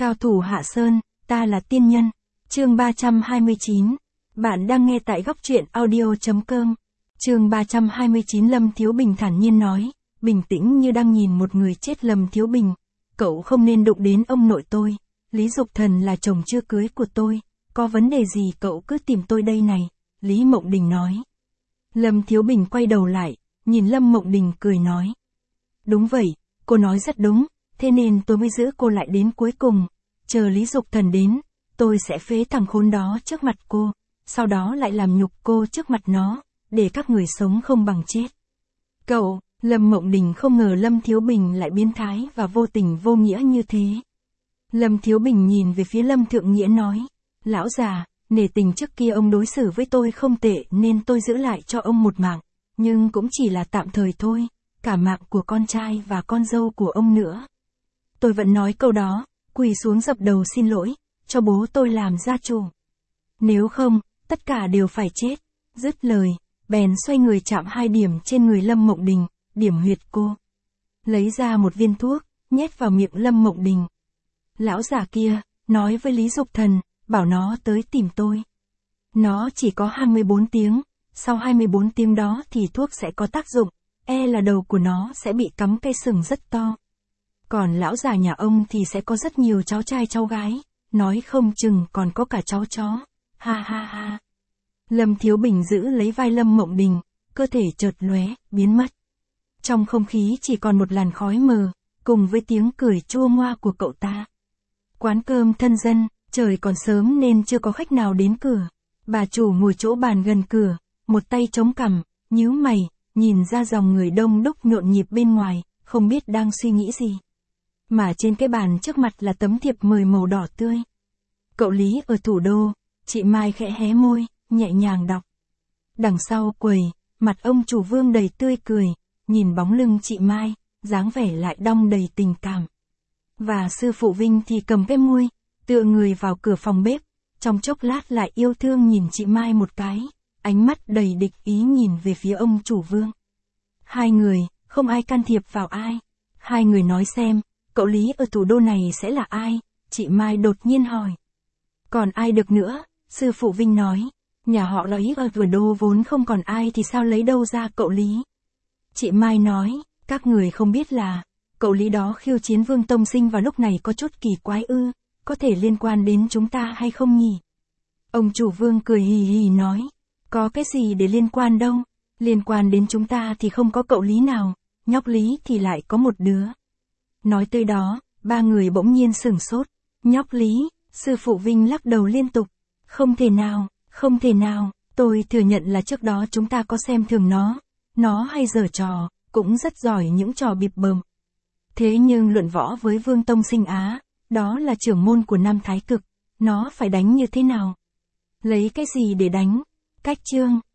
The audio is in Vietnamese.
Cao thủ Hạ Sơn, ta là tiên nhân. Chương 329. Bạn đang nghe tại góc truyện audio.com. Chương 329. Lâm Thiếu Bình thản nhiên nói, bình tĩnh như đang nhìn một người chết. Lâm Thiếu Bình, cậu không nên đụng đến ông nội tôi. Lý Dục Thần là chồng chưa cưới của tôi, có vấn đề gì cậu cứ tìm tôi đây này, Lý Mộng Đình nói. Lâm Thiếu Bình quay đầu lại, nhìn Lâm Mộng Đình cười nói. Đúng vậy, cô nói rất đúng, thế nên tôi mới giữ cô lại đến cuối cùng. Chờ Lý Dục Thần đến, tôi sẽ phế thằng khốn đó trước mặt cô, sau đó lại làm nhục cô trước mặt nó, để các người sống không bằng chết. Cậu, Lâm Mộng Đình không ngờ Lâm Thiếu Bình lại biến thái và vô tình vô nghĩa như thế. Lâm Thiếu Bình nhìn về phía Lâm Thượng Nghĩa nói, lão già, nể tình trước kia ông đối xử với tôi không tệ nên tôi giữ lại cho ông một mạng, nhưng cũng chỉ là tạm thời thôi, cả mạng của con trai và con dâu của ông nữa. Tôi vẫn nói câu đó, quỳ xuống dập đầu xin lỗi, cho bố tôi làm gia chủ. Nếu không, tất cả đều phải chết. Dứt lời, bèn xoay người chạm 2 điểm trên người Lâm Mộng Đình, điểm huyệt cô. Lấy ra một viên thuốc, nhét vào miệng Lâm Mộng Đình. Lão già kia, nói với Lý Dục Thần, bảo nó tới tìm tôi. Nó chỉ có 24 tiếng, sau 24 tiếng đó thì thuốc sẽ có tác dụng, là đầu của nó sẽ bị cắm cây sừng rất to. Còn lão già nhà ông thì sẽ có rất nhiều cháu trai cháu gái, nói không chừng còn có cả cháu chó. Ha ha ha. Lâm Thiếu Bình giữ lấy vai Lâm Mộng Đình, cơ thể chợt lóe, biến mất. Trong không khí chỉ còn một làn khói mờ, cùng với tiếng cười chua ngoa của cậu ta. Quán cơm thân dân, trời còn sớm nên chưa có khách nào đến cửa. Bà chủ ngồi chỗ bàn gần cửa, một tay chống cằm, nhíu mày, nhìn ra dòng người đông đúc nhộn nhịp bên ngoài, không biết đang suy nghĩ gì. Mà trên cái bàn trước mặt là tấm thiệp mời màu đỏ tươi. Cậu Lý ở thủ đô, chị Mai khẽ hé môi, nhẹ nhàng đọc. Đằng sau quầy, mặt ông chủ Vương đầy tươi cười, nhìn bóng lưng chị Mai, dáng vẻ lại đong đầy tình cảm. Và sư phụ Vinh thì cầm cái muôi, tựa người vào cửa phòng bếp, trong chốc lát lại yêu thương nhìn chị Mai một cái, ánh mắt đầy địch ý nhìn về phía ông chủ Vương. Hai người, không ai can thiệp vào ai. Hai người nói xem, cậu Lý ở thủ đô này sẽ là ai? Chị Mai đột nhiên hỏi. Còn ai được nữa? Sư phụ Vinh nói. Nhà họ Lý ở thủ đô vốn không còn ai thì sao lấy đâu ra cậu Lý? Chị Mai nói, các người không biết là, cậu Lý đó khiêu chiến Vương Tông Sinh vào lúc này có chút kỳ quái ư, có thể liên quan đến chúng ta hay không nhỉ? Ông chủ Vương cười hì hì nói, có cái gì để liên quan đâu, liên quan đến chúng ta thì không có cậu Lý nào, nhóc Lý thì lại có một đứa. Nói tới đó, ba người bỗng nhiên sửng sốt, nhóc Lý, sư phụ Vinh lắc đầu liên tục, không thể nào, không thể nào, tôi thừa nhận là trước đó chúng ta có xem thường nó hay giở trò, cũng rất giỏi những trò bịp bợm. Thế nhưng luận võ với Vương Tông Sinh Á, đó là trưởng môn của Nam Thái Cực, nó phải đánh như thế nào? Lấy cái gì để đánh? Cách chương,